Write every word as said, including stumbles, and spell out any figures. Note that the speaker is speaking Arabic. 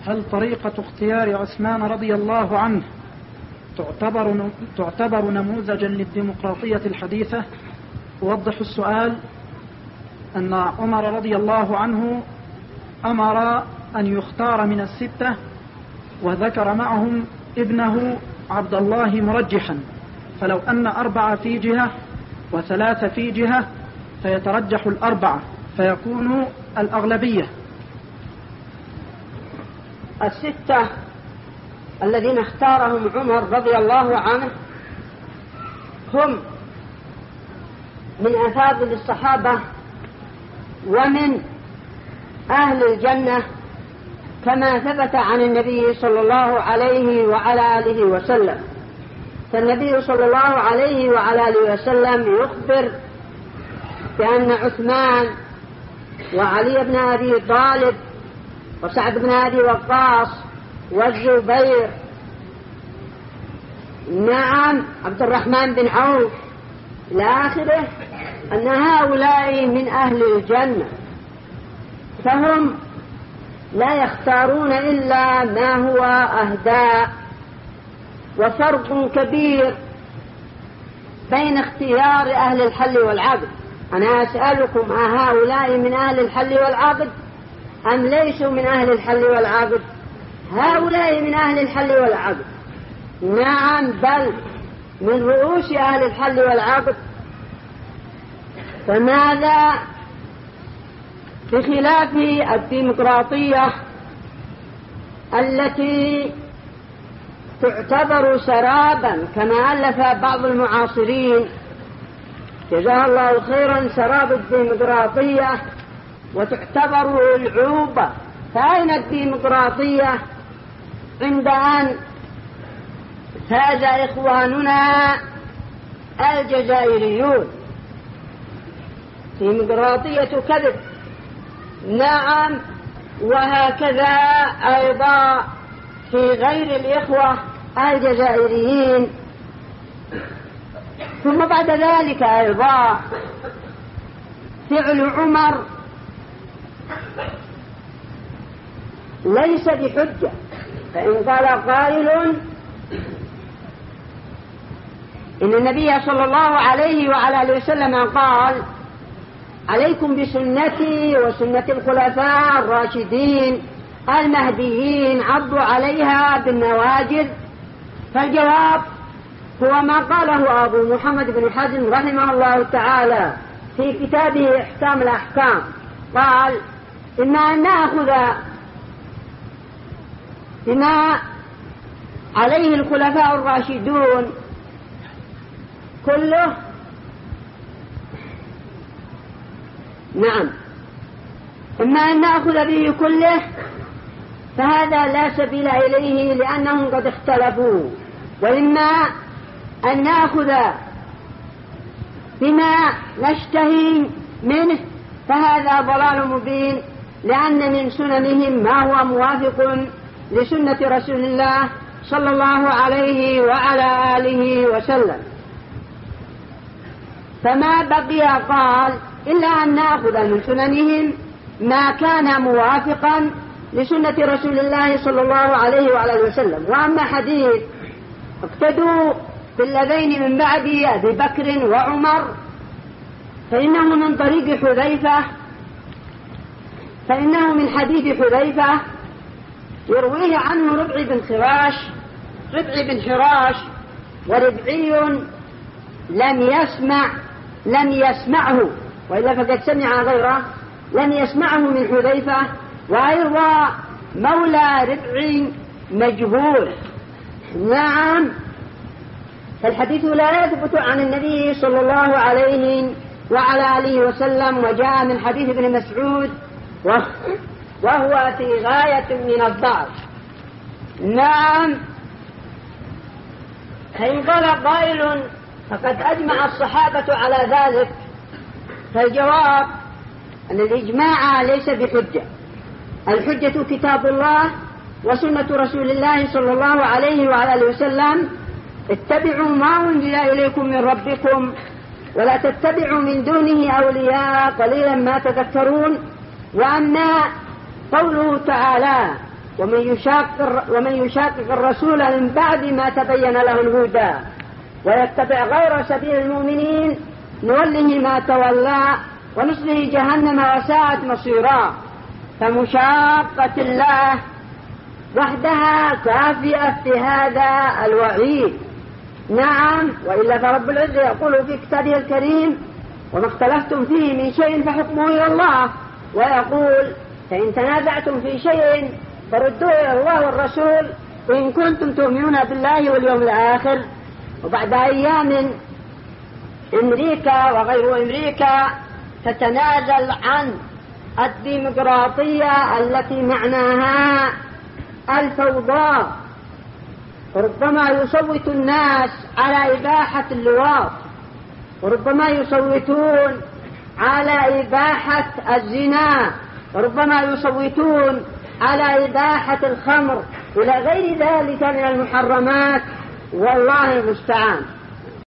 هل طريقة اختيار عثمان رضي الله عنه تعتبر تعتبر نموذجا للديمقراطية الحديثة؟ وضح السؤال أن عمر رضي الله عنه أمر أن يختار من الستة وذكر معهم ابنه عبد الله مرجحا، فلو أن أربعة في جهة وثلاثة في جهة فيترجح الأربعة فيكون الأغلبية. الستة الذين اختارهم عمر رضي الله عنه هم من أفاضل الصحابة ومن أهل الجنة كما ثبت عن النبي صلى الله عليه وعلى آله وسلم. فالنبي صلى الله عليه وعلى آله وسلم يخبر بأن عثمان وعلي بن أبي طالب وسعد بن أبي وقاص والزبير نعم عبد الرحمن بن عوف إلى آخره أن هؤلاء من أهل الجنة، فهم لا يختارون إلا ما هو أهدى. وفرق كبير بين اختيار أهل الحل والعقد. أنا أسألكم أهؤلاء من أهل الحل والعقد أم ليسوا من أهل الحل والعقد؟ هؤلاء من أهل الحل والعقد، نعم، بل من رؤوس أهل الحل والعقد. فماذا بخلاف الديمقراطية التي تعتبر سرابا كما ألف بعض المعاصرين جزاه الله خيرا سراب الديمقراطية وتعتبر العوبة؟ فأين الديمقراطية عند أن فاز إخواننا الجزائريون؟ ديمقراطية كذب، نعم. وهكذا أيضا في غير الإخوة الجزائريين. ثم بعد ذلك أيضا فعل عمر ليس بحجة. فإن قال قائل إن النبي صلى الله عليه وعلى آله وسلم قال عليكم بسنتي وسنة الخلفاء الراشدين المهديين عضوا عليها بالنواجذ، فالجواب هو ما قاله أبو محمد بن حزم رحمه الله تعالى في كتابه إحكام الأحكام. قال إما أن نأخذ بما عليه الخلفاء الراشدون كله، نعم، إما أن نأخذ به كله فهذا لا سبيل إليه لأنهم قد اختلفوا، وإما أن نأخذ بما نشتهي منه فهذا ضلال مبين، لأن من سننهم ما هو موافق لسنة رسول الله صلى الله عليه وعلى آله وسلم. فما بقي قال إلا أن نأخذ من سننهم ما كان موافقا لسنة رسول الله صلى الله عليه وعلى آله وسلم. وأما حديث اقتدوا بالذين من بعد أبي بكر وعمر فإنه من طريق حذيفة، فإنه من حديث حذيفة يرويه عنه ربعي بن خراش ربعي بن حراش وربعي لم يسمع لم يسمعه وإلا فقد سمع غيره، لم يسمعه من حذيفة، وأيضا مولى ربعي مجهول، نعم. فالحديث لا يثبت عن النبي صلى الله عليه وعلى آله وسلم، وجاء من حديث ابن مسعود وهو في غاية من الضعف، نعم. فإن قال قائل فقد أجمع الصحابة على ذلك، فالجواب أن الإجماع ليس بحجة. الحجة كتاب الله وسنة رسول الله صلى الله عليه وعلى آله وسلم. اتبعوا ما أنزل إليكم من ربكم ولا تتبعوا من دونه أولياء قليلا ما تذكرون. وأما قوله تعالى ومن يشاقق ومن يشاقق الرسول من بعد ما تبين له الهدى ويتبع غير سبيل المؤمنين نوله ما تولى ونصله جهنم وساءت مصيرا. فمشاقة الله وحدها كافية في هذا الوعيد. نعم، وإلا فرب العزة يقول في كتابه الكريم: وما اختلفتم فيه من شيء فحكمه إلى الله، ويقول: فإن تنازعتم في شيء فردوه إلى الله والرسول إن كنتم تؤمنون بالله واليوم الآخر. وبعد أيام أمريكا وغير أمريكا تتنازل عن الديمقراطية التي معناها الفوضى، ربما يصوت الناس على إباحة اللواط، وربما يصوتون على إباحة الزنا، وربما يصوتون على إباحة الخمر إلى غير ذلك من المحرمات، والله المستعان.